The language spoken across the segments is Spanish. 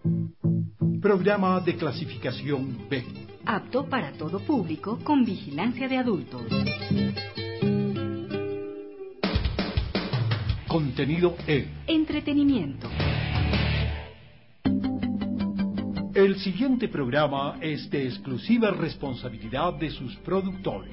Programa de clasificación B. Apto para todo público con vigilancia de adultos. Contenido E. Entretenimiento. El siguiente programa es de exclusiva responsabilidad de sus productores.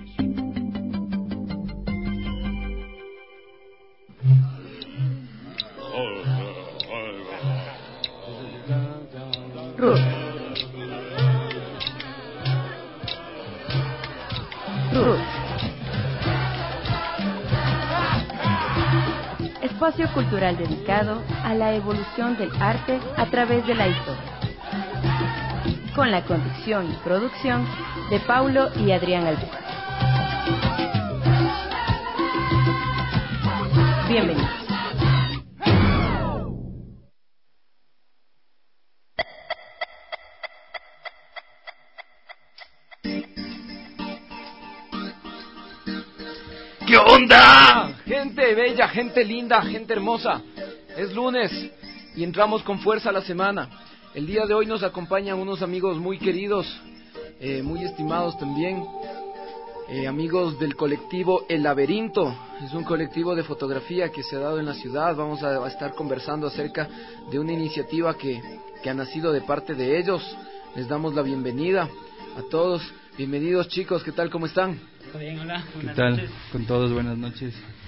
Ruth. Espacio cultural dedicado a la evolución del arte a través de la historia. Con la conducción y producción de Paulo y Adrián Albuja. Bienvenidos. ¿Qué onda? Gente bella, gente linda, gente hermosa. Es lunes y entramos con fuerza a la semana. El día de hoy nos acompañan unos amigos muy queridos, muy estimados también, amigos del colectivo El Laberinto. Es un colectivo de fotografía que se ha dado en la ciudad. Vamos a estar conversando acerca de una iniciativa que ha nacido de parte de ellos. Les damos la bienvenida a todos. Bienvenidos, chicos, ¿qué tal? ¿Cómo están? Todo bien, hola. ¿Qué tal? Noches. Con todos, buenas noches.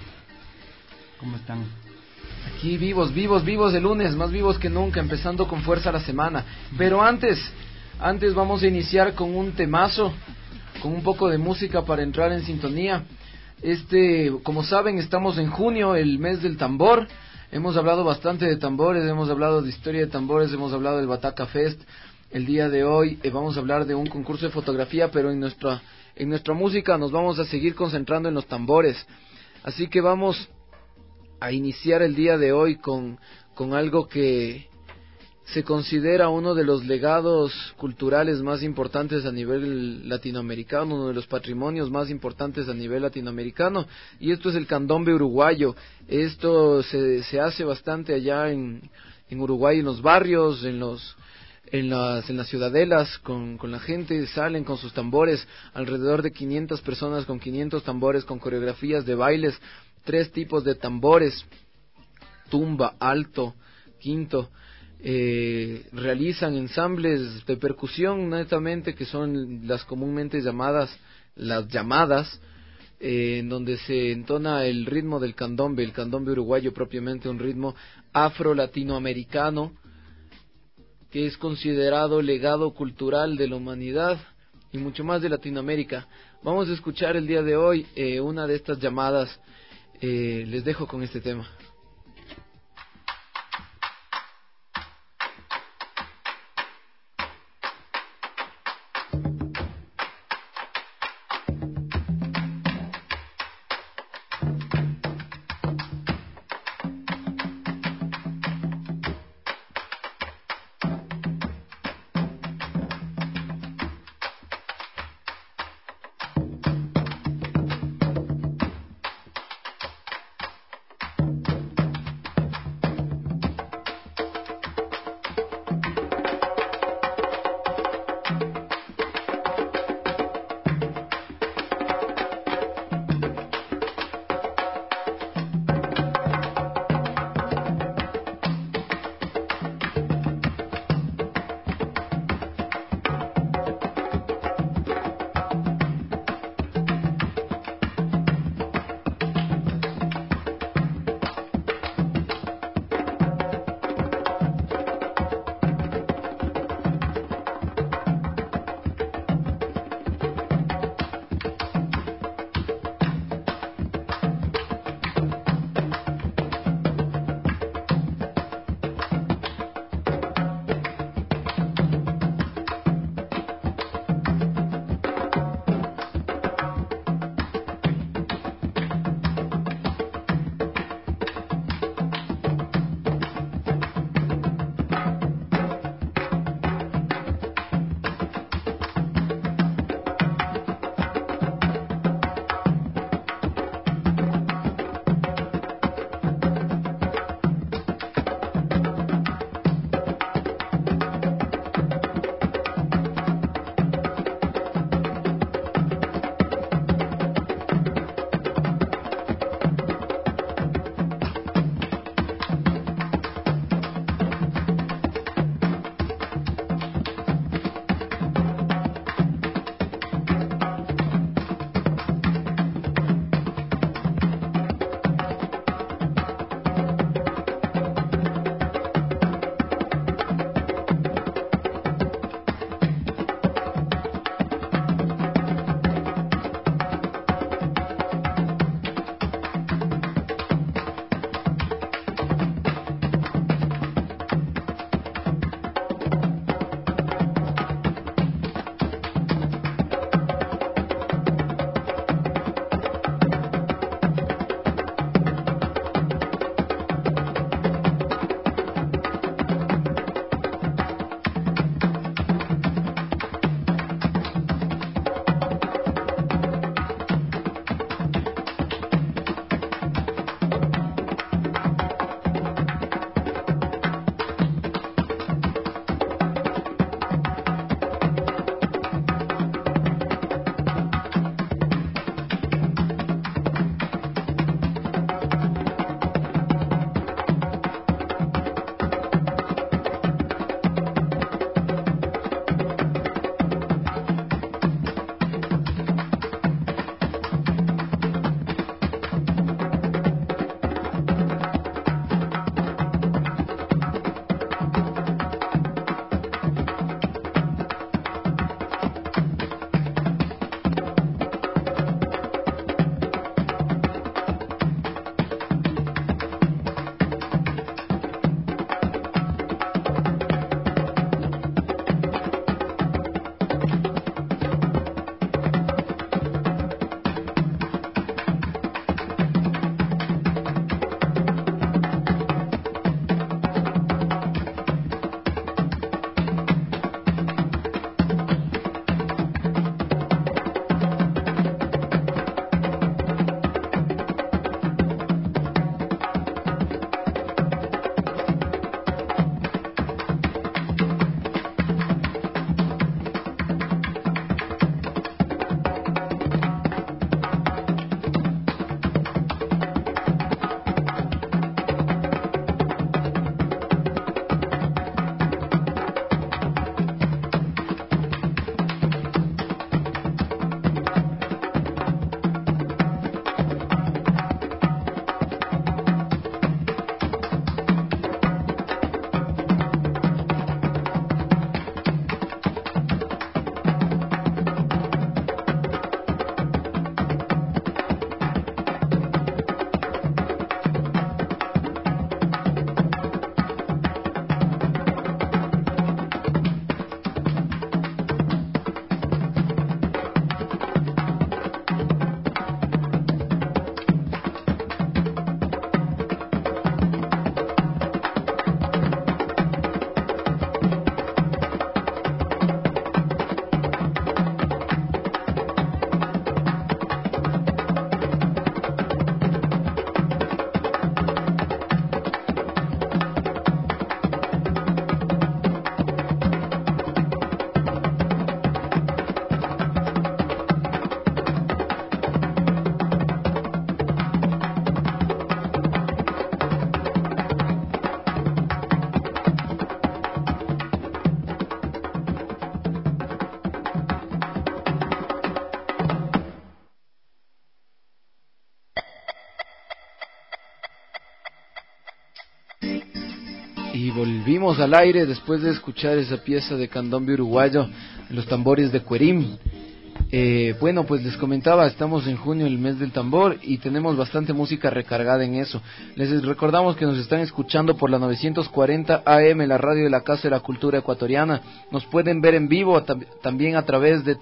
¿Cómo están? Aquí vivos el lunes, más vivos que nunca, empezando con fuerza la semana. Pero antes vamos a iniciar con un temazo, con un poco de música para entrar en sintonía. Como saben, estamos en junio, el mes del tambor. Hemos hablado bastante de tambores, hemos hablado de historia de tambores, hemos hablado del Bataca Fest. El día de hoy vamos a hablar de un concurso de fotografía, pero en nuestra música nos vamos a seguir concentrando en los tambores. Así que vamos a iniciar el día de hoy con algo que se considera uno de los legados culturales más importantes a nivel latinoamericano, uno de los patrimonios más importantes a nivel latinoamericano, y esto es el candombe uruguayo. Esto se hace bastante allá en Uruguay, en los barrios, en las ciudadelas, con la gente, salen con sus tambores, alrededor de 500 personas con 500 tambores, con coreografías de bailes, 3 tipos de tambores, tumba, alto, quinto. Realizan ensambles de percusión netamente, que son las comúnmente llamadas las llamadas, en donde se entona el ritmo del candombe, el candombe uruguayo propiamente, un ritmo afro-latinoamericano que es considerado legado cultural de la humanidad y mucho más de Latinoamérica. Vamos a escuchar el día de hoy una de estas llamadas. Les dejo con este tema. estamos al aire después de escuchar esa pieza de candombe uruguayo, los tambores de Cuerim. Bueno, pues les comentaba, estamos en junio, el mes del tambor, y tenemos bastante música recargada en eso. Les recordamos que nos están escuchando por la 940 AM, la radio de la Casa de la Cultura Ecuatoriana. Nos pueden ver en vivo también a través de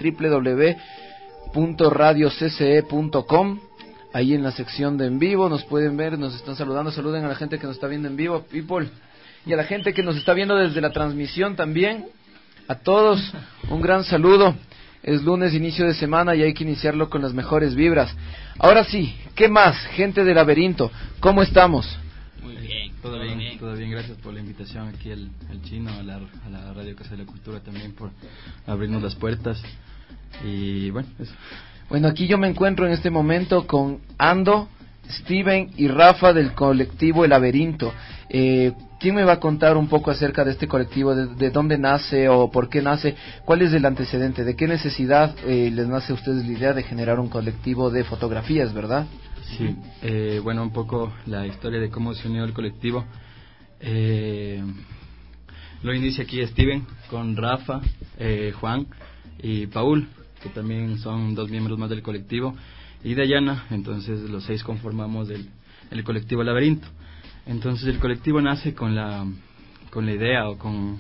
www.radiocce.com. Ahí en la sección de en vivo nos pueden ver, nos están saludando. Saluden a la gente que nos está viendo en vivo, people, y a la gente que nos está viendo desde la transmisión también. A todos un gran saludo. Es lunes, inicio de semana, y hay que iniciarlo con las mejores vibras. Ahora sí, ¿qué más? Gente de Laberinto, ¿cómo estamos? Muy bien, todo bien. Gracias por la invitación aquí al Chino, a la Radio Casa de la Cultura también, por abrirnos las puertas. Y bueno, eso. Bueno, aquí yo me encuentro en este momento con Ando, Steven y Rafa del colectivo El Laberinto. ¿Quién me va a contar un poco acerca de este colectivo? ¿De dónde nace o por qué nace? ¿Cuál es el antecedente? ¿De qué necesidad les nace a ustedes la idea de generar un colectivo de fotografías, verdad? Sí, bueno, un poco la historia de cómo se unió el colectivo. Lo inicia aquí Steven con Rafa, Juan y Paul, que también son 2 miembros más del colectivo, y Dayana. Entonces los 6 conformamos el colectivo Laberinto. Entonces el colectivo nace con la idea, o con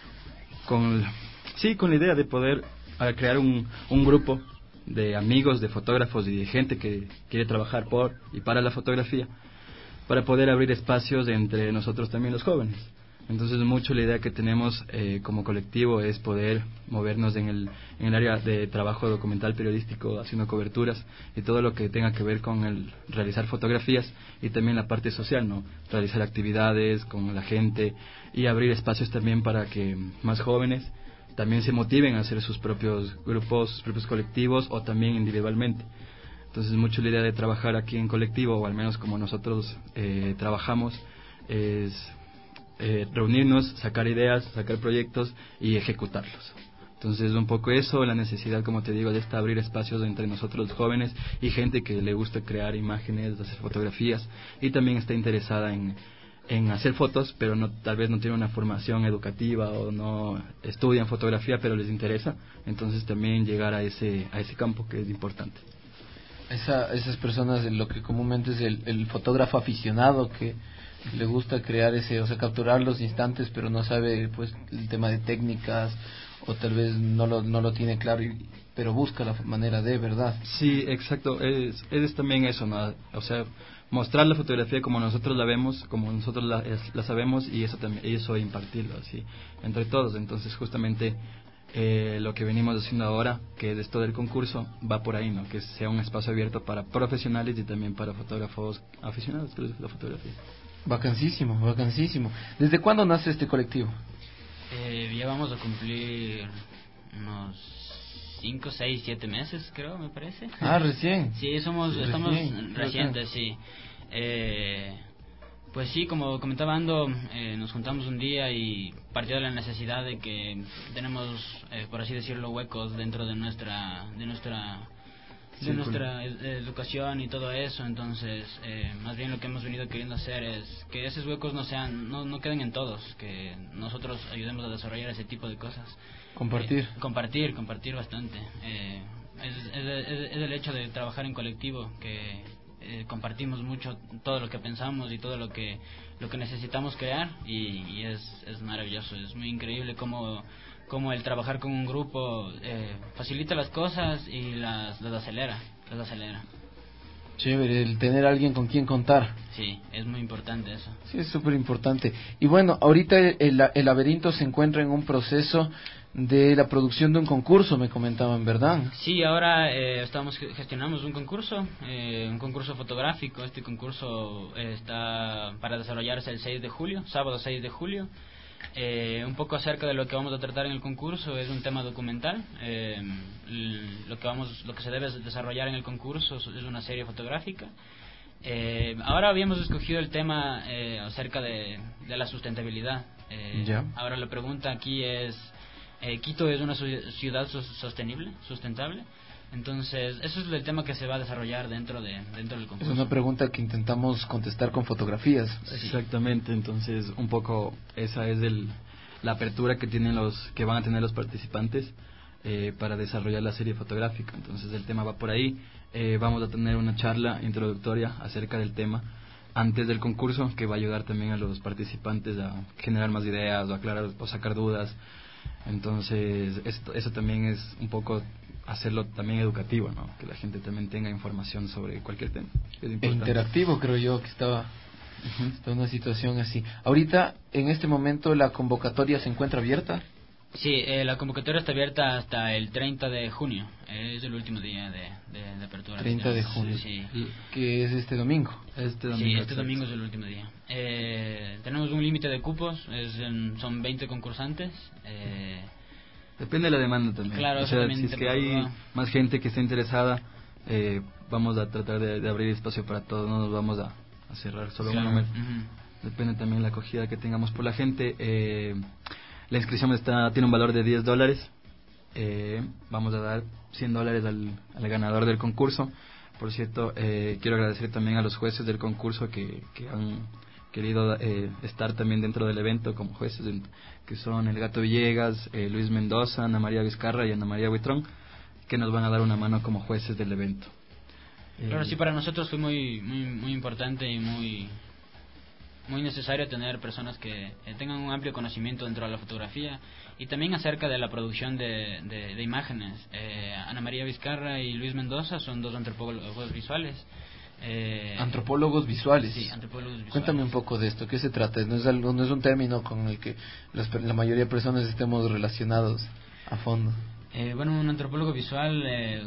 la idea de poder crear un grupo de amigos, de fotógrafos y de gente que quiere trabajar por y para la fotografía, para poder abrir espacios entre nosotros también los jóvenes. Entonces mucho la idea que tenemos como colectivo es poder movernos en el área de trabajo documental periodístico, haciendo coberturas y todo lo que tenga que ver con el realizar fotografías, y también la parte social, ¿no? Realizar actividades con la gente y abrir espacios también para que más jóvenes también se motiven a hacer sus propios grupos, sus propios colectivos, o también individualmente. Entonces mucho la idea de trabajar aquí en colectivo, o al menos como nosotros trabajamos, es reunirnos, sacar ideas, sacar proyectos y ejecutarlos. Entonces un poco eso, la necesidad, como te digo, de abrir espacios entre nosotros los jóvenes y gente que le gusta crear imágenes, hacer fotografías, y también está interesada en hacer fotos, pero tal vez no tiene una formación educativa o no estudian fotografía, pero les interesa. Entonces también llegar a ese campo, que es importante. Esas personas, lo que comúnmente es el fotógrafo aficionado, que le gusta crear capturar los instantes, pero no sabe pues el tema de técnicas, o tal vez no lo tiene claro, pero busca la manera de, ¿verdad? Sí, exacto, es también eso, ¿no? O sea, mostrar la fotografía como nosotros la vemos, como nosotros la sabemos, y eso impartirlo así entre todos. Entonces justamente lo que venimos haciendo ahora, que es esto del concurso, va por ahí, ¿no? Que sea un espacio abierto para profesionales y también para fotógrafos aficionados de la fotografía. Vacancísimo. ¿Desde cuándo nace este colectivo? Ya vamos a cumplir unos 5, 6, 7 meses, creo, me parece. Recién. Sí, estamos recientes, sí. Pues sí, como comentaba Ando, nos juntamos un día y partió de la necesidad de que tenemos, por así decirlo, huecos dentro de nuestra educación y todo eso. Entonces más bien lo que hemos venido queriendo hacer es que esos huecos no queden en todos, que nosotros ayudemos a desarrollar ese tipo de cosas. Compartir bastante. Es el hecho de trabajar en colectivo, que compartimos mucho todo lo que pensamos y todo lo que necesitamos crear, y es maravilloso, es muy increíble cómo el trabajar con un grupo facilita las cosas y las acelera. Chévere, el tener a alguien con quien contar. Sí, es muy importante eso. Sí, es súper importante. Y bueno, ahorita el Laberinto se encuentra en un proceso de la producción de un concurso, me comentaban, ¿verdad? Sí, ahora gestionamos un concurso fotográfico. Este concurso está para desarrollarse el 6 de julio, sábado 6 de julio. Un poco acerca de lo que vamos a tratar en el concurso, es un tema documental. Lo que se debe desarrollar en el concurso es una serie fotográfica. Ahora habíamos escogido el tema acerca de la sustentabilidad. Ahora la pregunta aquí es, ¿Quito es una ciudad sustentable? Entonces, eso es el tema que se va a desarrollar dentro del concurso. Es una pregunta que intentamos contestar con fotografías. Exactamente, entonces un poco esa es la apertura que tienen que van a tener los participantes para desarrollar la serie fotográfica. Entonces el tema va por ahí. Vamos a tener una charla introductoria acerca del tema antes del concurso, que va a ayudar también a los participantes a generar más ideas o aclarar o sacar dudas. Entonces eso también es un poco hacerlo también educativo, ¿no? Que la gente también tenga información sobre cualquier tema. E interactivo, creo yo, que estaba una situación así. Ahorita, en este momento, ¿la convocatoria se encuentra abierta? Sí, la convocatoria está abierta hasta el 30 de junio. Es el último día de apertura. 30 de junio, sí. Que es este domingo. Sí, este domingo es el último día. Tenemos un límite de cupos, son 20 concursantes. Depende de la demanda también. Claro, o sea, si es que hay más gente que esté interesada, vamos a tratar de abrir espacio para todos, no nos vamos a cerrar solo un número. Depende también de la acogida que tengamos por la gente. La inscripción tiene un valor de $10. Vamos a dar $100 al ganador del concurso. Por cierto, quiero agradecer también a los jueces del concurso que han querido estar también dentro del evento como jueces, que son el Gato Villegas, Luis Mendoza, Ana María Vizcarra y Ana María Buitrón, que nos van a dar una mano como jueces del evento. Claro, sí, para nosotros fue muy importante y muy necesario tener personas que tengan un amplio conocimiento dentro de la fotografía y también acerca de la producción de imágenes. Ana María Vizcarra y Luis Mendoza son dos antropólogos visuales. Antropólogos visuales. Sí, antropólogos visuales. Cuéntame un poco de esto, ¿qué se trata? No es un término con el que la mayoría de personas estemos relacionados a fondo. Bueno, un antropólogo visual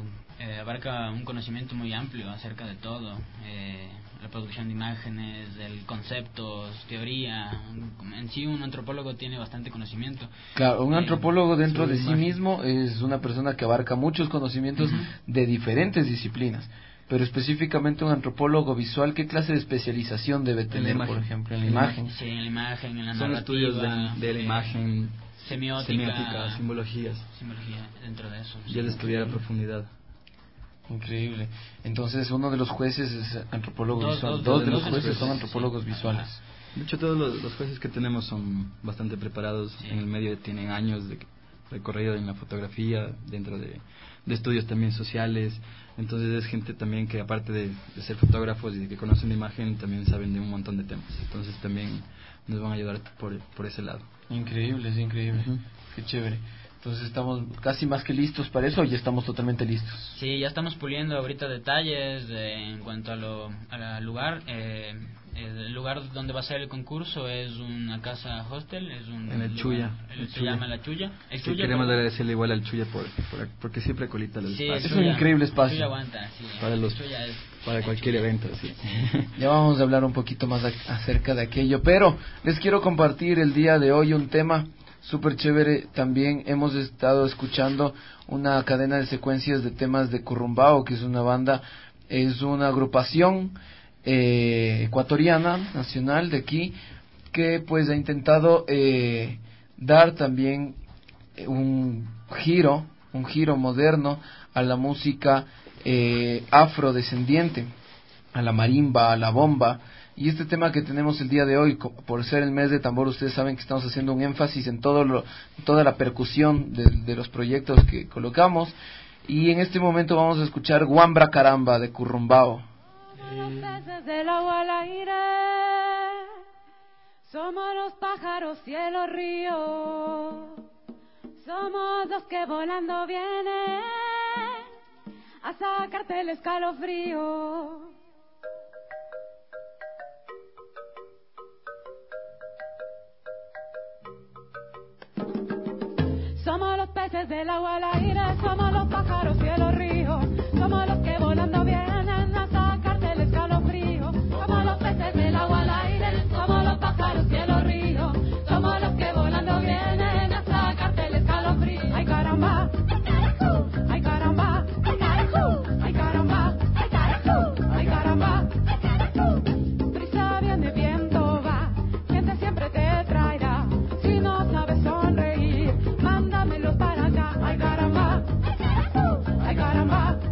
abarca un conocimiento muy amplio acerca de todo, la producción de imágenes, conceptos, teoría. En sí un antropólogo tiene bastante conocimiento. Claro, un antropólogo dentro de sí mismo es una persona que abarca muchos conocimientos de diferentes disciplinas, pero específicamente un antropólogo visual, ¿qué clase de especialización debe tener, por ejemplo, en la imagen? Sí, en la imagen, en la Son narrativa. estudios de la imagen, semiótica, simbología dentro de eso. Y el estudiar a profundidad. Increíble. Entonces, uno de los jueces es antropólogo visual. Dos de los jueces son antropólogos visuales. De hecho, todos los jueces que tenemos son bastante preparados en el medio, tienen años de recorrido en la fotografía, dentro de estudios también sociales. Entonces es gente también que, aparte de ser fotógrafos y de que conocen la imagen, también saben de un montón de temas. Entonces también nos van a ayudar por ese lado. Increíble, es increíble. Qué chévere. Entonces estamos casi más que listos para eso, o ya estamos totalmente listos. Sí, ya estamos puliendo ahorita detalles en cuanto al lugar. El lugar donde va a ser el concurso es una casa hostel, en el Chuya. Se llama La Chuya. Sí, queremos agradecerle igual al Chuya porque siempre colita los espacios. Es un increíble espacio. El Chuya aguanta, sí. Para cualquier evento, sí. Ya vamos a hablar un poquito más acerca de aquello, pero les quiero compartir el día de hoy un tema súper chévere. También hemos estado escuchando una cadena de secuencias de temas de Currumbao, que es una banda, es una agrupación ecuatoriana, nacional de aquí, que pues ha intentado dar también un giro moderno a la música afrodescendiente, a la marimba, a la bomba. Y este tema que tenemos el día de hoy, por ser el mes de tambor, ustedes saben que estamos haciendo un énfasis en toda la percusión de los proyectos que colocamos. Y en este momento vamos a escuchar Guambra Caramba de Currumbao. Somos los peces del agua al aire, somos los pájaros, cielo, río, somos los que volando vienen a sacarte el escalofrío. Somos los peces del agua al aire, somos los pájaros, cielo, río, somos los que volando vienen a sacarte el escalofrío. Somos los peces del agua al aire, somos los pájaros, cielo, río, somos los que volando vienen a sacarte el escalofrío. Ay caramba, ay caramba, ay caramba, ay caramba. Prisa viene, viento va, gente siempre te traerá. Si no sabes sonreír, mándamelos para acá. Ay caramba, ay caramba.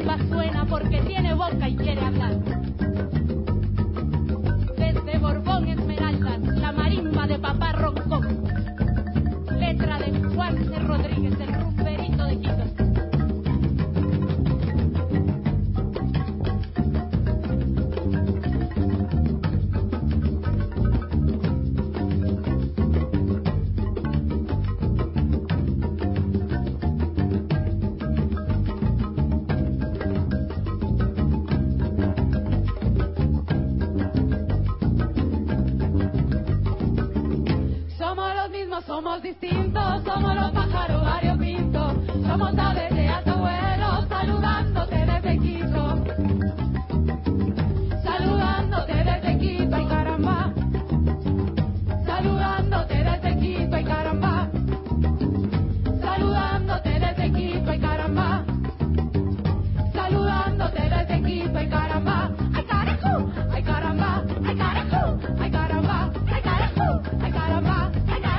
marimba suena porque tiene boca y quiere hablar. Desde Borbón Esmeraldas, la marimba de Papá Roncón. Letra de Juan C. Rodríguez, el rumberito de Quito. Somos distintos, somos los pájaros variopintos, somos aves de alto vuelo, saludándote desde Quito, saludándote desde Quito, ay caramba, saludándote desde Quito, ay caramba, saludándote desde Quito, ay caramba, saludándote desde Quito, ay caramba, ay carajo, ay caramba, ay carajo, ay caramba, ay carajo, ay caramba.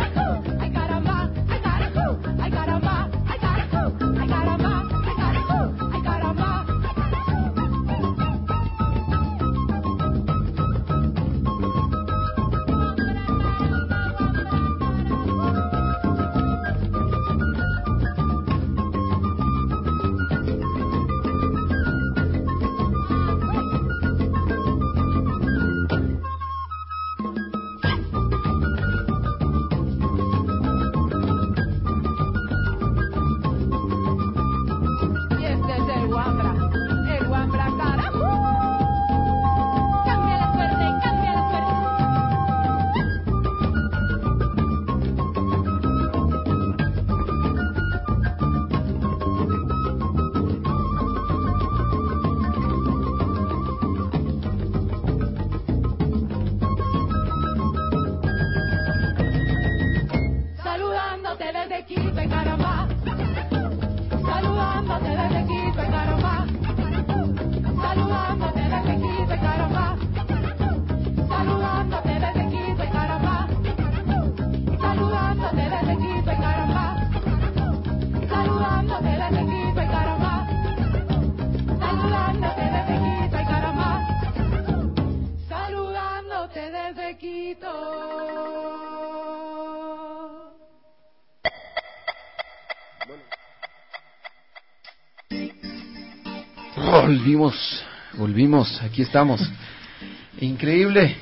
Volvimos, aquí estamos. Increíble.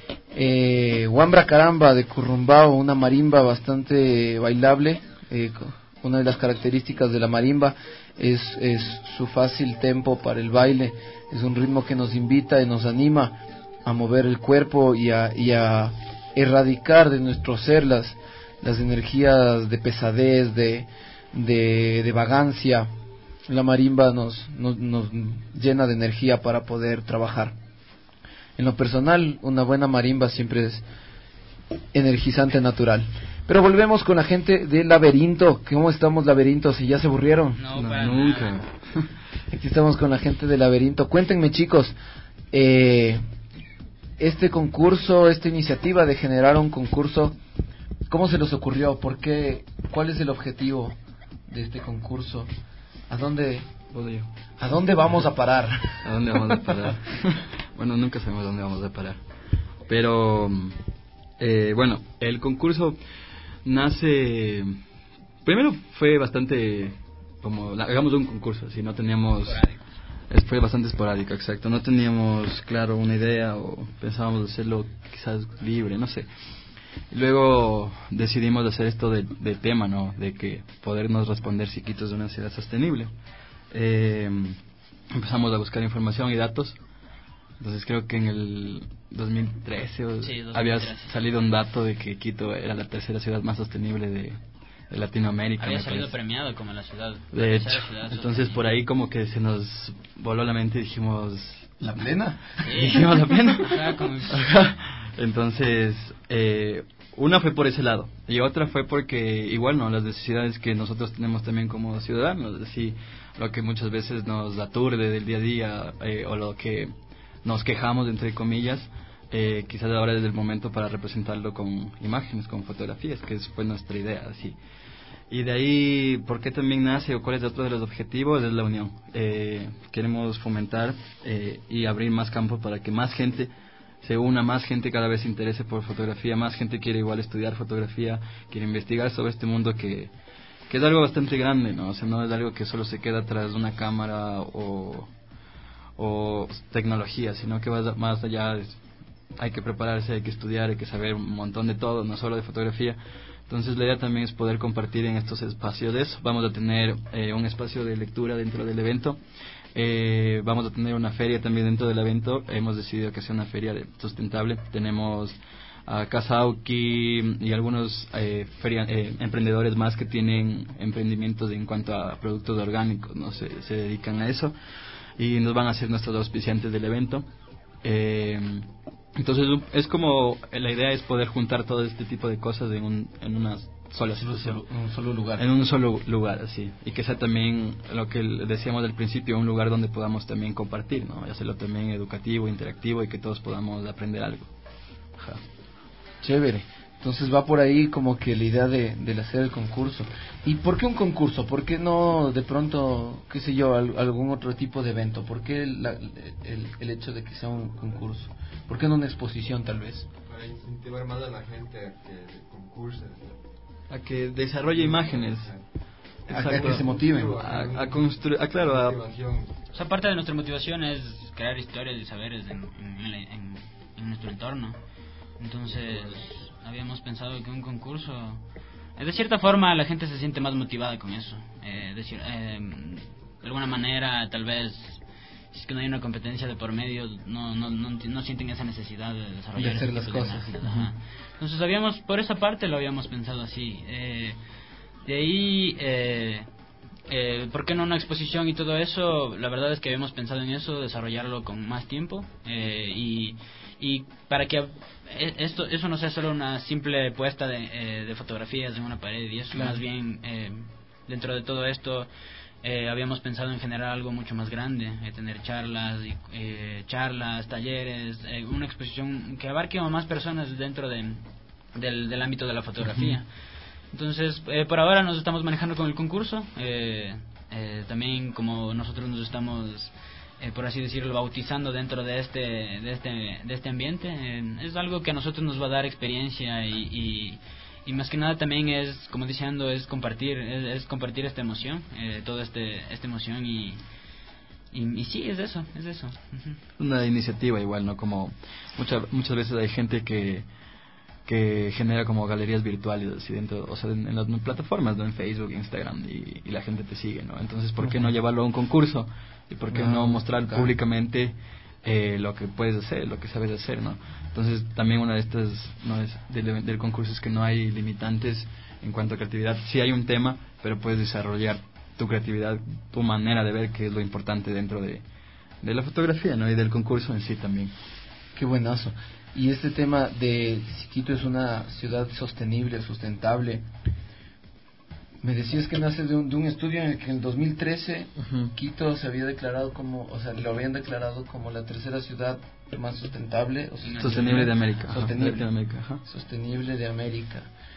Huambra Caramba de Currumbao, una marimba bastante bailable. Una de las características de la marimba es su fácil tempo para el baile. Es un ritmo que nos invita y nos anima a mover el cuerpo y a erradicar de nuestro ser las energías de pesadez, de vagancia. La marimba nos llena de energía para poder trabajar. En lo personal, una buena marimba siempre es energizante natural. Pero volvemos con la gente del Laberinto. ¿Cómo estamos, Laberinto? Si ya se aburrieron. No, nunca. Aquí estamos con la gente del Laberinto. Cuéntenme, chicos, este concurso, esta iniciativa de generar un concurso, ¿cómo se les ocurrió? ¿Por qué? ¿Cuál es el objetivo de este concurso? ¿A dónde vamos a parar? ¿A dónde vamos a parar? Bueno, nunca sabemos dónde vamos a parar. Pero, bueno, el concurso nace... Primero fue bastante como, hagamos un concurso, si no teníamos... Fue bastante esporádico, exacto. No teníamos, claro, una idea o pensábamos hacerlo quizás libre, no sé. Y luego decidimos hacer esto de tema, ¿no? De que podernos responder si Quito es una ciudad sostenible. Empezamos a buscar información y datos. Entonces creo que en el 2013, 2013 había salido un dato de que Quito era la tercera ciudad más sostenible de Latinoamérica. Había salido premiado como la ciudad. De hecho, entonces por ahí como que se nos voló la mente y dijimos... ¿La plena? Sí. Dijimos la plena. Ajá. Entonces, una fue por ese lado y otra fue porque igual no las necesidades que nosotros tenemos también como ciudadanos, es decir, lo que muchas veces nos aturde del día a día o lo que nos quejamos entre comillas, quizás ahora es el momento para representarlo con imágenes, con fotografías, que fue nuestra idea, así. Y de ahí, ¿por qué también nace o cuál es otro de los objetivos? Es la unión. Queremos fomentar y abrir más campos para que más gente se una, más gente cada vez se interese por fotografía, más gente quiere igual estudiar fotografía, quiere investigar sobre este mundo que es algo bastante grande, ¿no? O sea, no es algo que solo se queda tras de una cámara o tecnología, sino que va más allá. Hay que prepararse, hay que estudiar, hay que saber un montón de todo, no solo de fotografía. Entonces la idea también es poder compartir en estos espacios de eso. Vamos a tener un espacio de lectura dentro del evento. Vamos a tener una feria también dentro del evento. Hemos decidido que sea una feria sustentable. Tenemos a Casa Auki y algunos emprendedores más que tienen emprendimientos en cuanto a productos orgánicos, ¿no? Se dedican a eso y nos van a ser nuestros auspiciantes del evento. Entonces es como, la idea es poder juntar todo este tipo de cosas en una sola situación, en un solo lugar. En un solo lugar, así. Y que sea también lo que decíamos del principio, un lugar donde podamos también compartir, ¿no? Y hacerlo también educativo, interactivo y que todos podamos aprender algo. Ajá. Chévere. Entonces va por ahí como que la idea de hacer el concurso. ¿Y por qué un concurso? ¿Por qué no de pronto, qué sé yo, algún otro tipo de evento? ¿Por qué el hecho de que sea un concurso? ¿Por qué no una exposición tal vez? Para incentivar más a la gente a que concurse. A que desarrolle imágenes. A que se motiven. A construir, claro. O sea, parte de nuestra motivación es crear historias y saberes en nuestro entorno. Entonces, habíamos pensado que un concurso, de cierta forma, la gente se siente más motivada con eso. De alguna manera, tal vez, si es que no hay una competencia de por medio, no sienten esa necesidad de desarrollar de hacer las cosas. Entonces, por esa parte lo habíamos pensado así. De ahí, ¿por qué no una exposición y todo eso? La verdad es que habíamos pensado en eso, desarrollarlo con más tiempo y para que eso no sea solo una simple puesta de fotografías en una pared y eso, claro. Más bien dentro de todo esto habíamos pensado en generar algo mucho más grande, tener charlas, talleres, una exposición que abarque a más personas dentro del ámbito de la fotografía. Uh-huh. Entonces, por ahora nos estamos manejando con el concurso, también como nosotros nos estamos por así decirlo, bautizando dentro de este ambiente, es algo que a nosotros nos va a dar experiencia y más que nada también es, como diciendo, es compartir esta emoción, toda esta emoción y sí, es eso. Uh-huh. Una iniciativa igual, ¿no? Como muchas veces hay gente que genera como galerías virtuales así dentro, o sea, en las plataformas, ¿no? En Facebook, Instagram y la gente te sigue, ¿no? Entonces, ¿por qué no llevarlo a un concurso? ¿Y por qué no mostrar públicamente lo que puedes hacer, lo que sabes hacer, ¿no? Entonces, también una de estas del concurso es que no hay limitantes en cuanto a creatividad. Sí hay un tema, pero puedes desarrollar tu creatividad, tu manera de ver, que es lo importante dentro de la fotografía, ¿no? Y del concurso en sí también. Qué buenazo. Y este tema de si Quito es una ciudad sostenible, sustentable, me decías que nace de un estudio en el que en el 2013 uh-huh. Quito se había declarado lo habían declarado como la tercera ciudad más sustentable. Sostenible de América. Sostenible de América.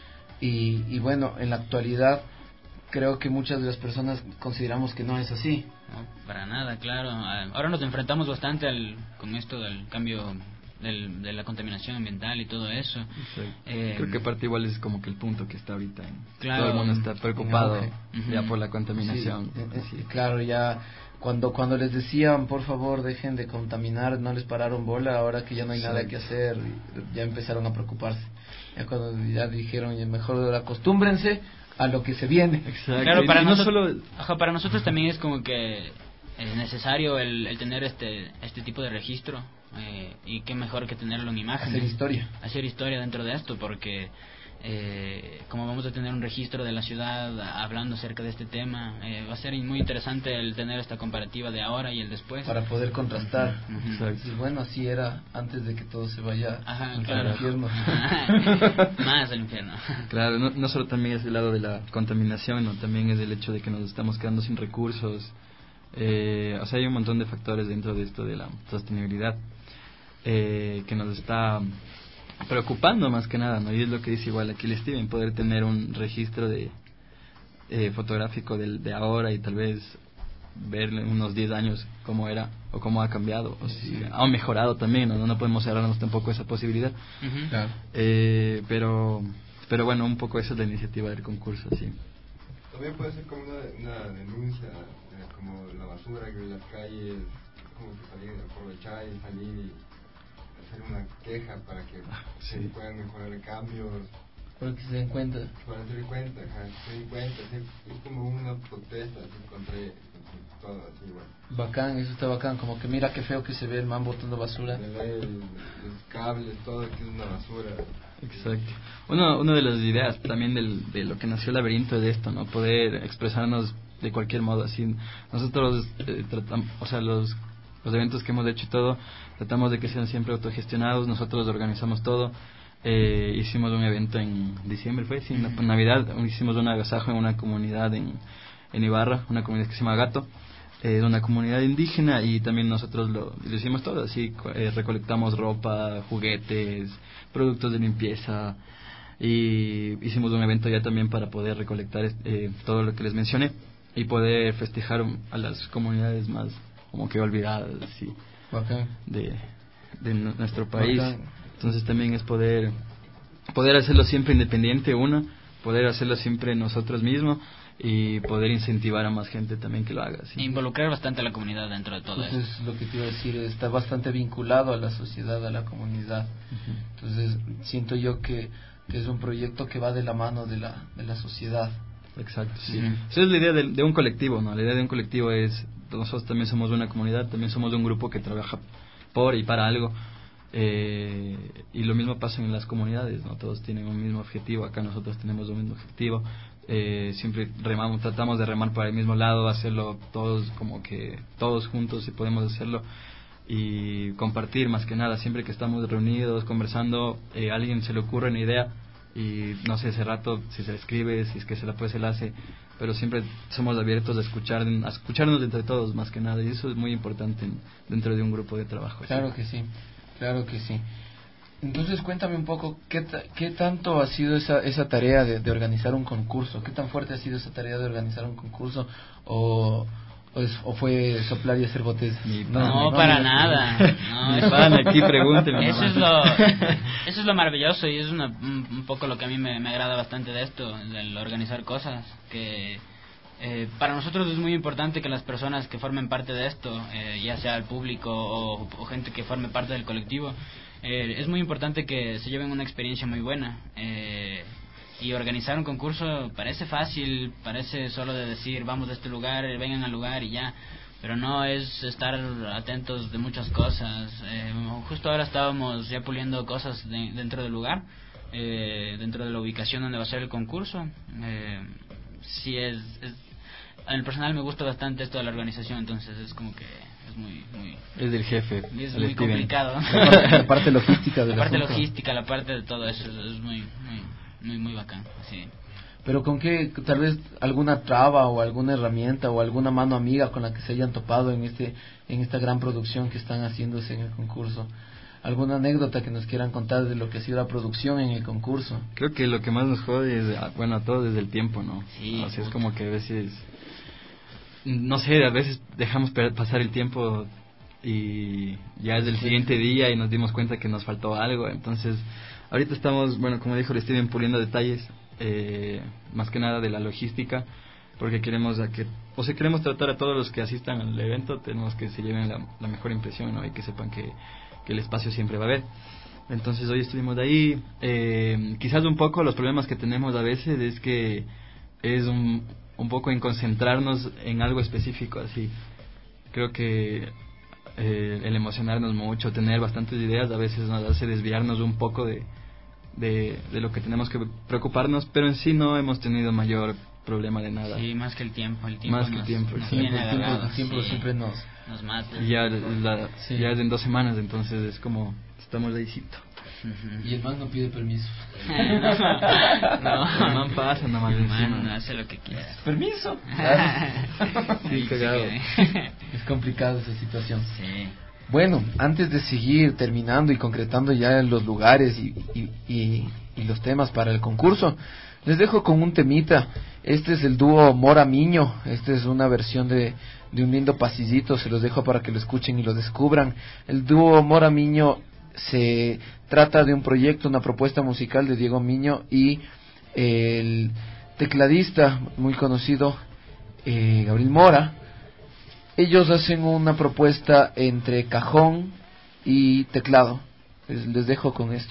Y bueno, en la actualidad creo que muchas de las personas consideramos que no es así. No, para nada, claro. Ahora nos enfrentamos bastante con esto del cambio de la contaminación ambiental y todo eso. Sí. Creo que parte igual es como que el punto que está ahorita. Claro, todo el mundo está preocupado ya por la contaminación. Sí, claro, ya cuando les decían por favor dejen de contaminar, no les pararon bola. Ahora que ya no hay nada que hacer, ya empezaron a preocuparse. Ya cuando ya dijeron mejor acostúmbrense a lo que se viene. Exacto. Claro, para nosotros también es como que es necesario el tener este tipo de registro, y qué mejor que tenerlo en imagen. Hacer historia dentro de esto, porque como vamos a tener un registro de la ciudad hablando acerca de este tema, va a ser muy interesante el tener esta comparativa de ahora y el después. Para poder contrastar. Y bueno, así era antes de que todo se vaya al infierno. Más al infierno. Claro, no solo también es el lado de la contaminación, no, también es el hecho de que nos estamos quedando sin recursos. O sea, hay un montón de factores dentro de esto de la sostenibilidad que nos está preocupando más que nada, ¿no? Y es lo que dice igual aquí el Steven, poder tener un registro de fotográfico de ahora y tal vez ver en unos 10 años cómo era o cómo ha cambiado o si ha mejorado también, no podemos cerrarnos tampoco esa posibilidad. Claro. Pero bueno, un poco esa es la iniciativa del concurso, sí. También puede ser como una denuncia, como la basura que hay en las calles, como que salir, aprovechar y salir y hacer una queja para que se puedan mejorar cambios. Para que se den cuenta. Para se den cuenta, es como una protesta así contra todo, así, bueno. Bacán, eso está bacán, como que mira qué feo que se ve el man botando basura. Los cables, todo aquí es una basura. Exacto. Una de las ideas también de lo que nació el laberinto es de esto, ¿no? Poder expresarnos de cualquier modo, así. Nosotros tratamos, o sea, los eventos que hemos hecho y todo, tratamos de que sean siempre autogestionados, nosotros organizamos todo. Hicimos un evento en diciembre, fue, sí, en Navidad, hicimos un agasajo en una comunidad en Ibarra, una comunidad que se llama Gato, de una comunidad indígena, y también nosotros lo hicimos todo, así, recolectamos ropa, juguetes, productos de limpieza, y hicimos un evento ya también para poder recolectar todo lo que les mencioné y poder festejar a las comunidades más como que olvidadas, sí, de nuestro país. Entonces también es poder hacerlo siempre independiente, poder hacerlo siempre nosotros mismos y poder incentivar a más gente también que lo haga, ¿sí? Involucrar bastante a la comunidad dentro de todo eso. Entonces, lo que te iba a decir, está bastante vinculado a la sociedad, a la comunidad. Entonces, siento yo que es un proyecto que va de la mano de la sociedad. Exacto, sí. Esa es la idea de un colectivo, ¿no? La idea de un colectivo es, nosotros también somos una comunidad, también somos un grupo que trabaja por y para algo. Y lo mismo pasa en las comunidades, ¿no? Todos tienen un mismo objetivo. Acá nosotros tenemos un mismo objetivo. Siempre tratamos de remar para el mismo lado, hacerlo todos, como que todos juntos, si podemos hacerlo, y compartir más que nada. Siempre que estamos reunidos conversando, a alguien se le ocurre una idea y no sé, ese rato si se le escribe, si es que se la hace, pero siempre somos abiertos a escucharnos entre todos más que nada, y eso es muy importante dentro de un grupo de trabajo. Claro que sí. Claro que sí. Entonces cuéntame un poco qué tanto ha sido esa tarea de organizar un concurso, qué tan fuerte ha sido esa tarea de organizar un concurso, o fue soplar y hacer botes. No, para nada. No, aquí pregúntenme. Eso es lo maravilloso, y es un poco lo que a mí me agrada bastante de esto, del organizar cosas, que para nosotros es muy importante que las personas que formen parte de esto, ya sea el público o gente que forme parte del colectivo, es muy importante que se lleven una experiencia muy buena. Y organizar un concurso parece fácil, parece solo de decir vamos de este lugar, vengan al lugar y ya, pero no, es estar atentos de muchas cosas. Justo ahora estábamos ya puliendo cosas dentro del lugar, dentro de la ubicación donde va a ser el concurso. Sí, en el personal me gusta bastante esto de la organización, entonces es como que es muy es del jefe, es muy complicado. La parte logística de la parte de todo eso es muy bacán, sí. Pero con qué, tal vez alguna traba o alguna herramienta o alguna mano amiga con la que se hayan topado en esta gran producción que están haciéndose en el concurso. ¿Alguna anécdota que nos quieran contar de lo que ha sido la producción en el concurso? Creo que lo que más nos jode es, a todos desde el tiempo, ¿no? Sí. O sea, es como que a veces, no sé, a veces dejamos pasar el tiempo y ya es el siguiente día y nos dimos cuenta que nos faltó algo. Entonces, ahorita estamos, como dijo Steven, puliendo detalles, más que nada de la logística, porque queremos tratar a todos los que asistan al evento, tenemos que se lleven la mejor impresión, ¿no? Y que sepan que el espacio siempre va a haber. Entonces hoy estuvimos de ahí. Quizás un poco los problemas que tenemos a veces es que es un poco en concentrarnos en algo específico, así. Creo que el emocionarnos mucho, tener bastantes ideas, a veces nos hace desviarnos un poco de lo que tenemos que preocuparnos, pero en sí no hemos tenido mayor problema de nada. Sí, más que el tiempo. El tiempo siempre nos mata. Y ya es en 2 semanas, entonces es como estamos ahícito. Y el man no pide permiso. No, el man pasa nomás. El man hace lo que quiera. ¿Permiso? Sí, cagado. Es complicado esa situación. Sí. Bueno, antes de seguir terminando y concretando ya los lugares y los temas para el concurso, les dejo con un temita. Este es el dúo Mora Miño. Esta es una versión de un lindo pasillito. Se los dejo para que lo escuchen y lo descubran. El dúo Mora Miño se trata de un proyecto, una propuesta musical de Diego Miño y el tecladista muy conocido Gabriel Mora. Ellos hacen una propuesta entre cajón y teclado. Les dejo con esto.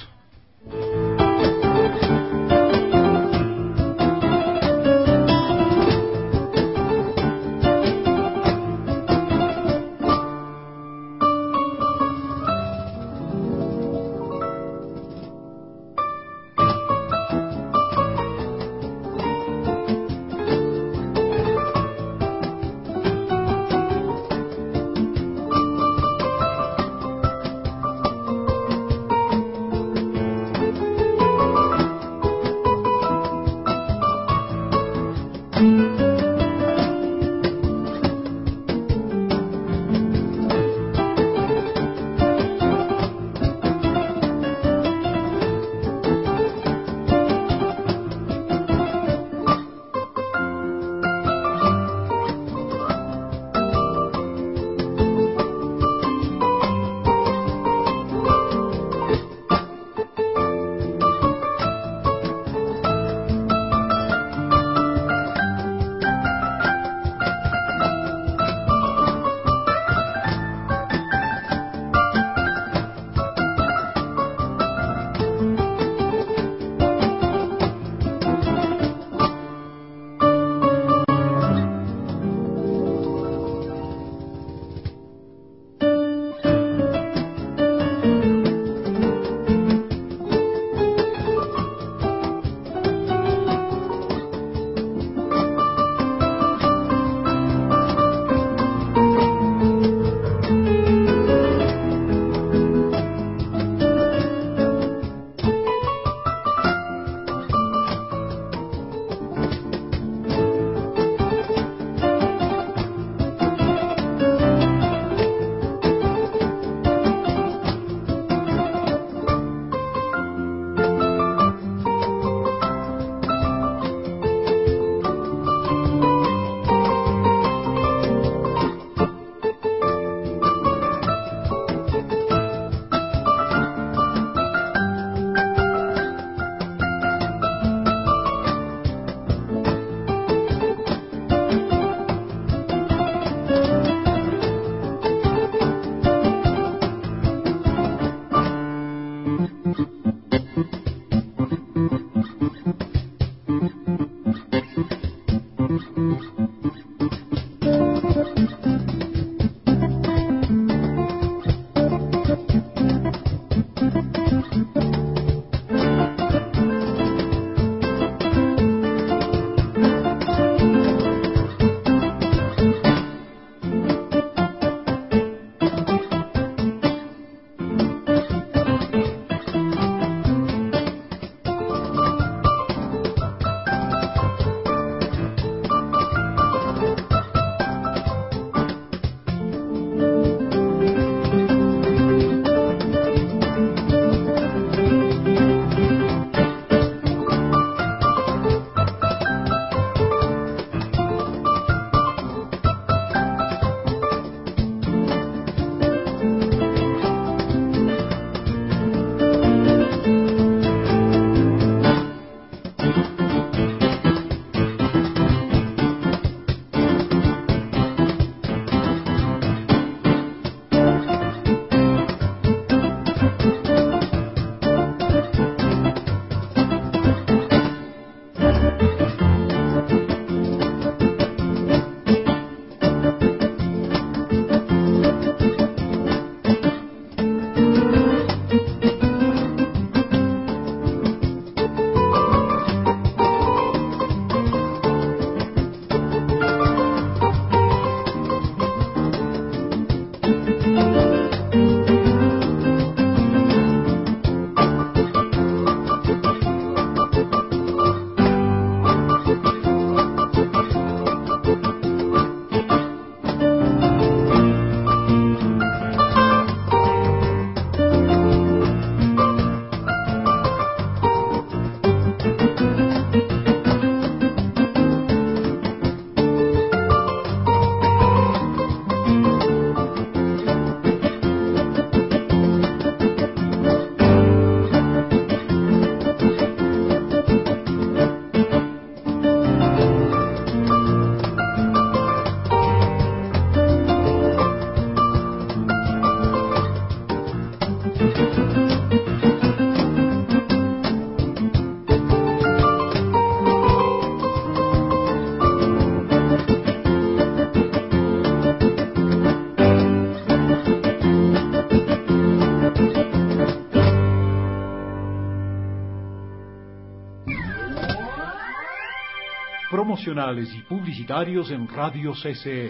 promocionales y publicitarios en Radio CCE.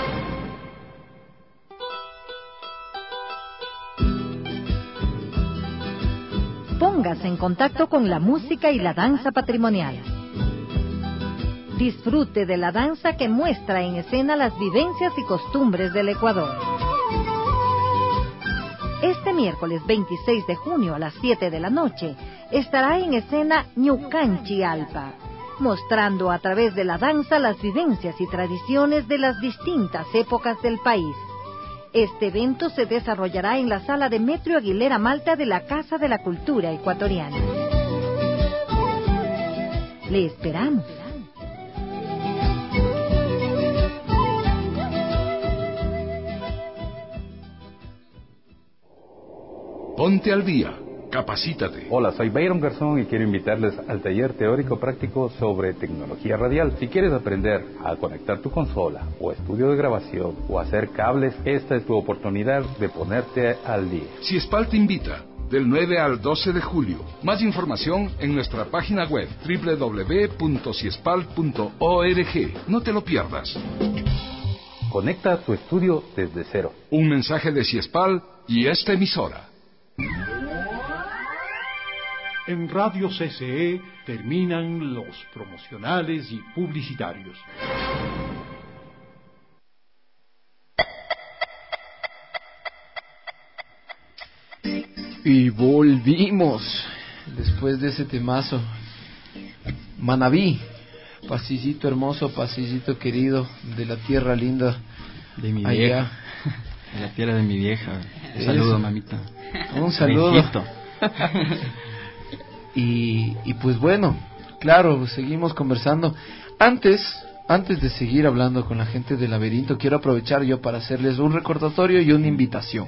Póngase en contacto con la música y la danza patrimonial. Disfrute de la danza que muestra en escena las vivencias y costumbres del Ecuador. Este miércoles 26 de junio a las 7 de la noche estará en escena Ñucanchi Alpa, mostrando a través de la danza las vivencias y tradiciones de las distintas épocas del país. Este evento se desarrollará en la sala de Metro Aguilera Malta de la Casa de la Cultura Ecuatoriana. Le esperamos. Ponte al día, capacítate. Hola, soy Byron Garzón y quiero invitarles al taller teórico práctico sobre tecnología radial. Si quieres aprender a conectar tu consola o estudio de grabación o hacer cables, esta es tu oportunidad de ponerte al día. Ciespal te invita del 9 al 12 de julio. Más información en nuestra página web www.ciespal.org. No te lo pierdas. Conecta tu estudio desde cero. Un mensaje de Ciespal y esta emisora. En Radio CCE terminan los promocionales y publicitarios. Y volvimos después de ese temazo. Manabí, pasillito hermoso, pasillito querido de la tierra linda de mi allá. vieja, de la tierra de mi vieja. Un saludo, mamita. Un saludo. Y pues bueno, claro, seguimos conversando. Antes de seguir hablando con la gente del laberinto, quiero aprovechar yo para hacerles un recordatorio y una invitación.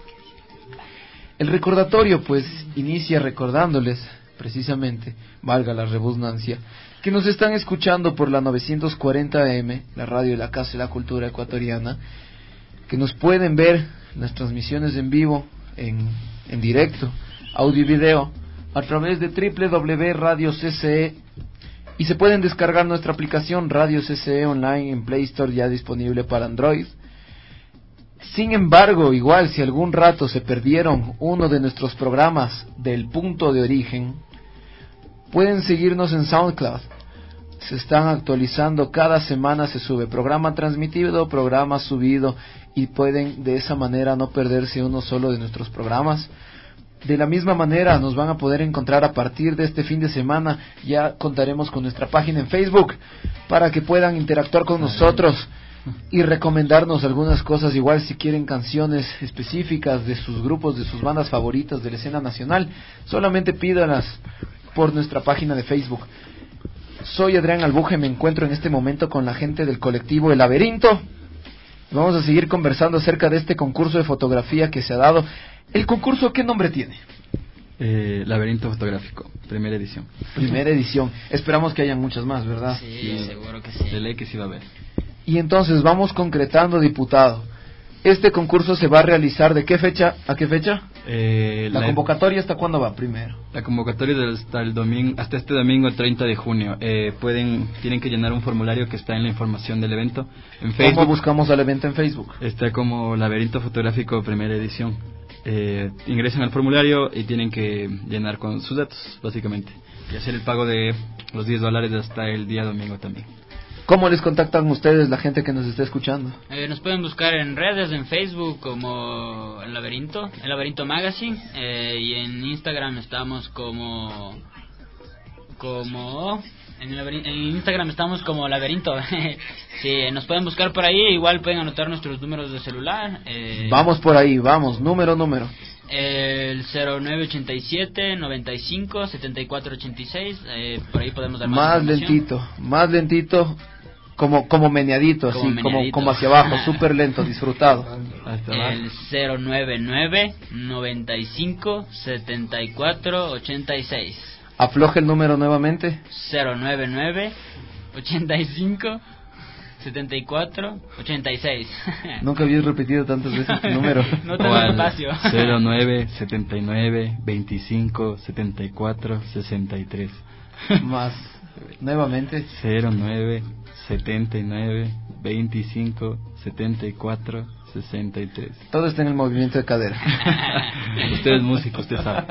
El recordatorio pues inicia recordándoles, precisamente, valga la redundancia, que nos están escuchando por la 940 AM, la radio de la Casa de la Cultura Ecuatoriana, que nos pueden ver las transmisiones en vivo, en directo, audio y video, a través de www.radiocce, y se pueden descargar nuestra aplicación Radio CCE Online en Play Store, ya disponible para Android. Sin embargo, igual si algún rato se perdieron uno de nuestros programas del punto de origen, pueden seguirnos en SoundCloud. Se están actualizando, cada semana se sube programa transmitido, programa subido, y pueden de esa manera no perderse uno solo de nuestros programas. De la misma manera nos van a poder encontrar a partir de este fin de semana. Ya contaremos con nuestra página en Facebook para que puedan interactuar con nosotros y recomendarnos algunas cosas. Igual si quieren canciones específicas de sus grupos, de sus bandas favoritas de la escena nacional, solamente pídanlas por nuestra página de Facebook. Soy Adrián Albuje, me encuentro en este momento con la gente del colectivo El Laberinto. Vamos a seguir conversando acerca de este concurso de fotografía que se ha dado. ¿El concurso qué nombre tiene? Laberinto Fotográfico, primera edición. Primera edición. Esperamos que hayan muchas más, ¿verdad? Sí, seguro que sí. De ley que sí va a haber. Y entonces vamos concretando, diputado. ¿Este concurso se va a realizar de qué fecha a qué fecha? La convocatoria ¿hasta cuándo va primero? La convocatoria hasta este domingo 30 de junio. Tienen que llenar un formulario que está en la información del evento en Facebook. ¿Cómo buscamos al evento en Facebook? Está como Laberinto Fotográfico primera edición. Ingresan al formulario y tienen que llenar con sus datos, básicamente, y hacer el pago de los $10 hasta el día domingo también. ¿Cómo les contactan ustedes, la gente que nos está escuchando? Nos pueden buscar en redes, en Facebook como El Laberinto Magazine, y en Instagram estamos como en Instagram estamos como Laberinto. Sí, nos pueden buscar por ahí, igual pueden anotar nuestros números de celular. Vamos por ahí, vamos, número. El 0987 95 74 86, por ahí podemos dar más lentito, como meneadito, así, como hacia abajo, súper lento, disfrutado. El 099 95 74 86. Afloje el número nuevamente. 099 85 74 86. Nunca habías repetido tantas veces tu número. No tengo espacio. 09 79 25 74 63. Más, nuevamente. 09 79 25 74 63. Todo está en el movimiento de cadera. Usted es músico, usted sabe.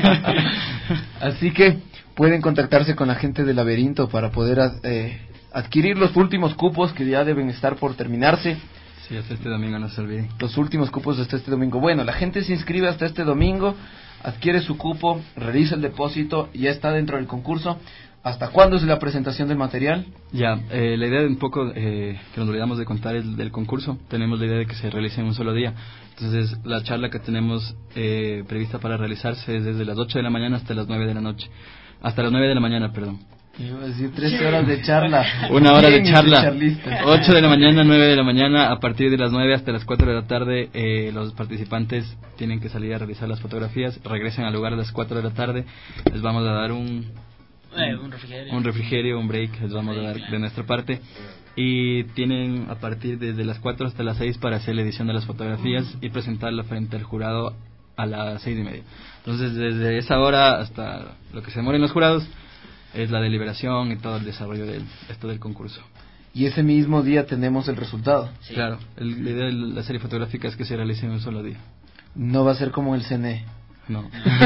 Así que pueden contactarse con la gente del Laberinto para poder adquirir los últimos cupos que ya deben estar por terminarse. Sí, hasta este domingo, no se olviden. Los últimos cupos hasta este domingo. Bueno, la gente se inscribe hasta este domingo, adquiere su cupo, realiza el depósito y ya está dentro del concurso. ¿Hasta cuándo es la presentación del material? Ya, la idea de un poco que nos olvidamos de contar es del concurso. Tenemos la idea de que se realice en un solo día. Entonces, la charla que tenemos prevista para realizarse es desde las 8 de la mañana hasta las 9 de la noche. Hasta las 9 de la mañana, perdón. Iba a decir 13 horas de charla. Una hora de charla. 8 de la mañana, 9 de la mañana. A partir de las 9 hasta las 4 de la tarde, los participantes tienen que salir a realizar las fotografías. Regresen al lugar a las 4 de la tarde. Les vamos a dar un refrigerio, un break, les vamos a dar de nuestra parte. Y tienen a partir desde las 4 hasta las 6 para hacer la edición de las fotografías y presentarla frente al jurado a las 6:30. Entonces, desde esa hora hasta lo que se demoren los jurados es la deliberación y todo el desarrollo del concurso. Y ese mismo día tenemos el resultado. Sí. Claro, la idea de la serie fotográfica es que se realice en un solo día. No va a ser como el CNE. No.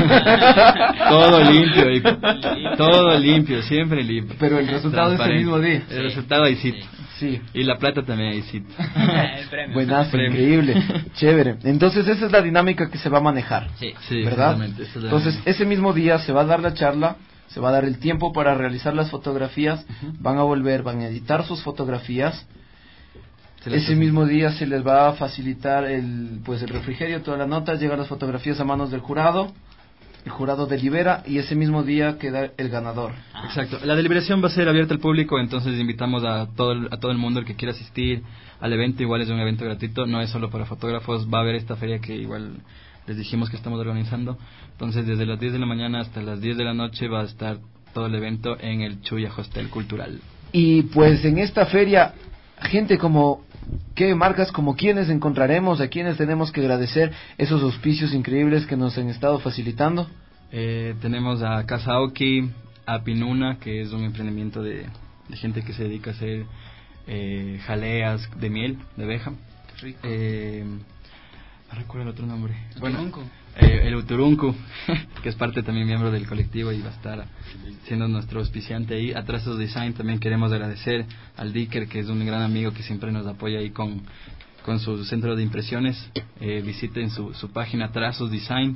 Todo limpio, hijo. Todo limpio, siempre limpio. Pero el resultado es el mismo día. El resultado ahí sí. Sí. Y la plata también ahí sí. Buenazo, increíble. Chévere. Entonces esa es la dinámica que se va a manejar. Sí, ¿verdad? Entonces ese mismo día se va a dar la charla, se va a dar el tiempo para realizar las fotografías, van a van a editar sus fotografías. Ese mismo día se les va a facilitar el refrigerio, todas las notas, llegan las fotografías a manos del jurado, el jurado delibera y ese mismo día queda el ganador. Exacto, la deliberación va a ser abierta al público, entonces invitamos a todo el mundo el que quiera asistir al evento. Igual es un evento gratuito, no es solo para fotógrafos, va a haber esta feria que igual les dijimos que estamos organizando. Entonces desde las 10 de la mañana hasta las 10 de la noche va a estar todo el evento en el Chuya Hostel Cultural. Y pues en esta feria, gente como ¿qué marcas como quiénes encontraremos? ¿A quiénes tenemos que agradecer esos auspicios increíbles que nos han estado facilitando? Tenemos a Casa Aoki, a Pinuna, que es un emprendimiento de gente que se dedica a hacer jaleas de miel, de abeja. Qué rico. No recuerdo el otro nombre. El Uturuncu, que es parte también miembro del colectivo y va a estar siendo nuestro auspiciante ahí. A Trazos Design también queremos agradecer al Dicker, que es un gran amigo que siempre nos apoya ahí con su centro de impresiones. Visiten su página Trazos Design.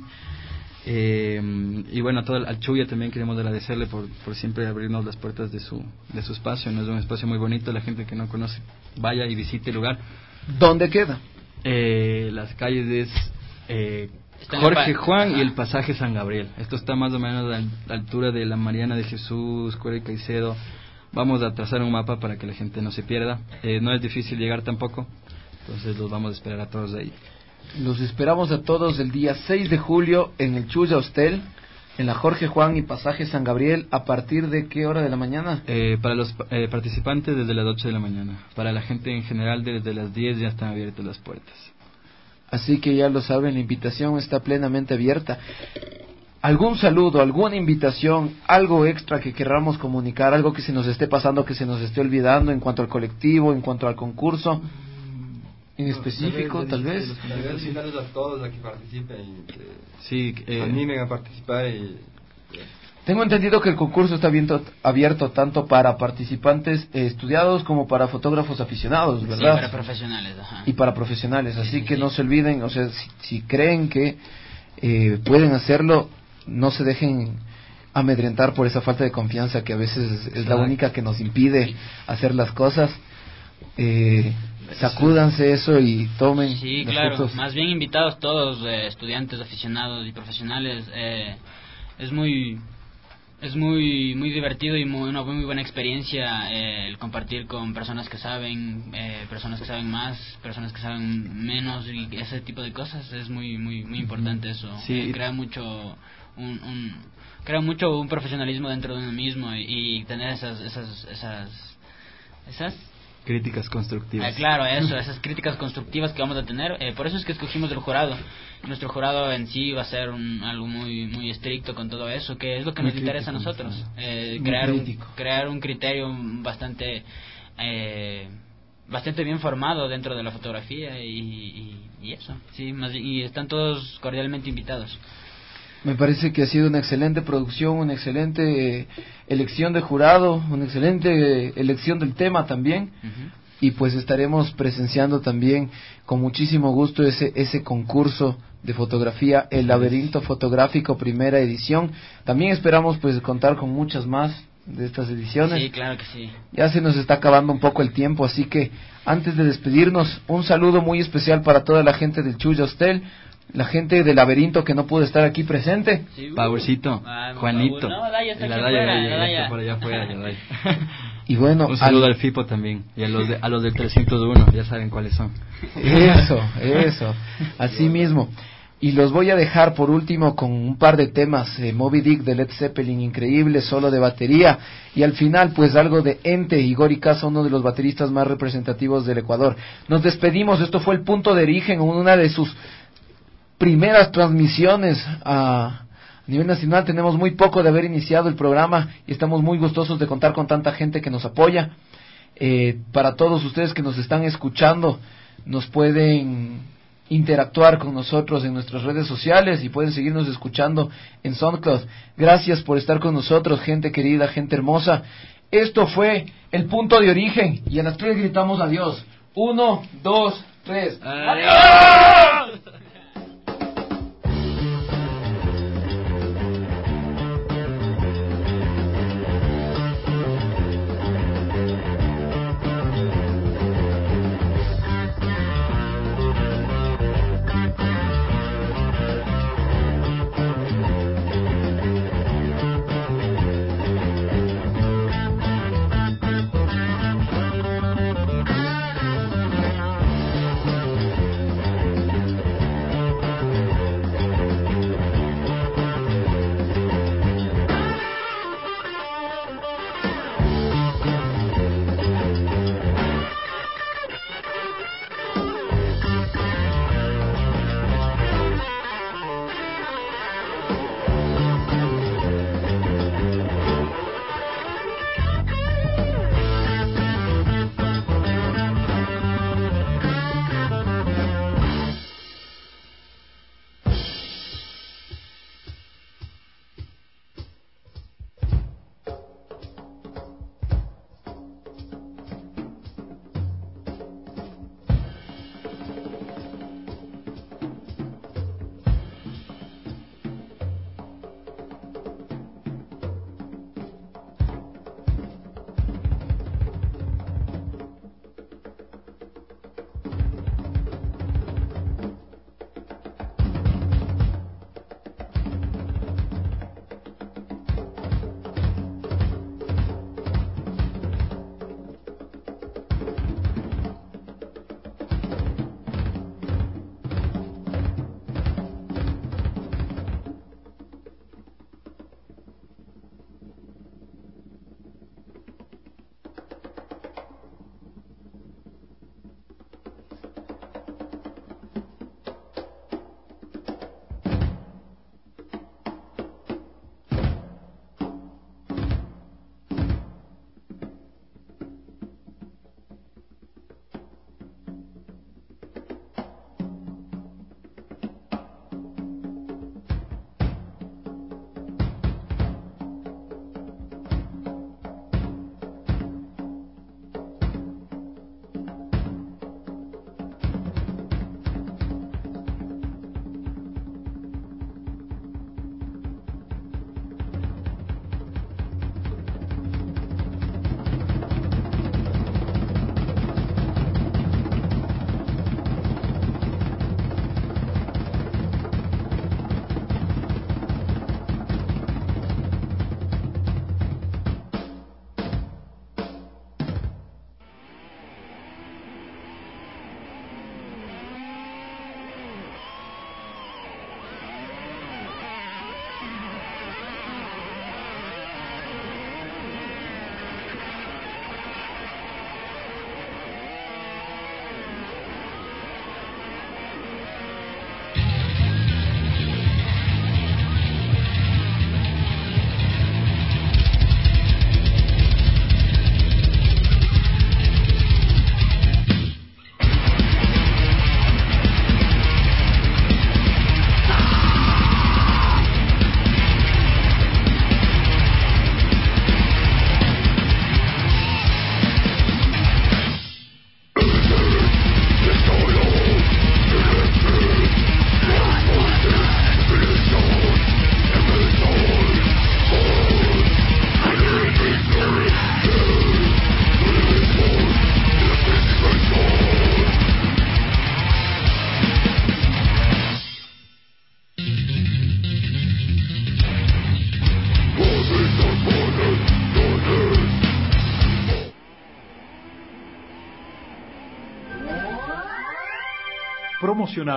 Y bueno, al Chuya también queremos agradecerle por siempre abrirnos las puertas de su espacio. No es un espacio muy bonito, la gente que no conoce vaya y visite el lugar. ¿Dónde queda? Las calles es Jorge Juan y el pasaje San Gabriel. Esto está más o menos a la altura de la Mariana de Jesús, Cuero y Caicedo. Vamos a trazar un mapa para que la gente no se pierda. No es difícil llegar tampoco, entonces los vamos a esperar a todos ahí. Los esperamos a todos el día 6 de julio en el Chuya Hostel, en la Jorge Juan y pasaje San Gabriel. ¿A partir de qué hora de la mañana? Para los participantes desde las 8 de la mañana. Para la gente en general desde las 10 ya están abiertas las puertas. Así que ya lo saben, la invitación está plenamente abierta. ¿Algún saludo, alguna invitación, algo extra que queramos comunicar, algo que se nos esté pasando, que se nos esté olvidando en cuanto al colectivo, en cuanto al concurso? En específico, tal vez. Felicitarles a todos a que participen y que animen a participar. Tengo entendido que el concurso está abierto tanto para participantes estudiados como para fotógrafos aficionados, ¿verdad? Sí, para profesionales. Ajá. Y para profesionales, así que no se olviden, o sea, si creen que pueden hacerlo, no se dejen amedrentar por esa falta de confianza que a veces es la única que nos impide hacer las cosas. Sacúdanse eso y tomen claro, fotos. Más bien invitados todos, estudiantes, aficionados y profesionales. Es muy divertido y una muy buena experiencia el compartir con personas que saben más, personas que saben menos, y ese tipo de cosas es muy importante eso. Crea mucho un profesionalismo dentro de uno mismo y tener esas Críticas constructivas. Claro, esas críticas constructivas que vamos a tener. Por eso es que escogimos el jurado. Nuestro jurado en sí va a ser algo muy muy estricto con todo eso, que es lo que nos interesa a nosotros. Crear un criterio bastante bien formado dentro de la fotografía y eso. Sí, y están todos cordialmente invitados. Me parece que ha sido una excelente producción, una excelente elección de jurado, una excelente elección del tema también. Y pues estaremos presenciando también con muchísimo gusto ese concurso de fotografía, el Laberinto Fotográfico primera edición. También esperamos pues contar con muchas más de estas ediciones. Sí, claro que sí. Ya se nos está acabando un poco el tiempo, así que antes de despedirnos, un saludo muy especial para toda la gente del Chuya Hostel, la gente del Laberinto que no pudo estar aquí presente. Sí, Paulcito, Juanito. No, Daya está la Daya por allá afuera. Y bueno, un saludo al FIPO también y a los del 301, ya saben cuáles son. Eso, así mismo. Y los voy a dejar por último con un par de temas, Moby Dick de Led Zeppelin, increíble, solo de batería, y al final pues algo de Ente, Igor Icaza, uno de los bateristas más representativos del Ecuador. Nos despedimos, esto fue el Punto de Origen, una de sus primeras transmisiones a nivel nacional. Tenemos muy poco de haber iniciado el programa y estamos muy gustosos de contar con tanta gente que nos apoya. Para todos ustedes que nos están escuchando, nos pueden interactuar con nosotros en nuestras redes sociales y pueden seguirnos escuchando en SoundCloud. Gracias por estar con nosotros, gente querida, gente hermosa. Esto fue el Punto de Origen y a las 3 gritamos adiós. 1, 2, 3. ¡Adiós! promocionar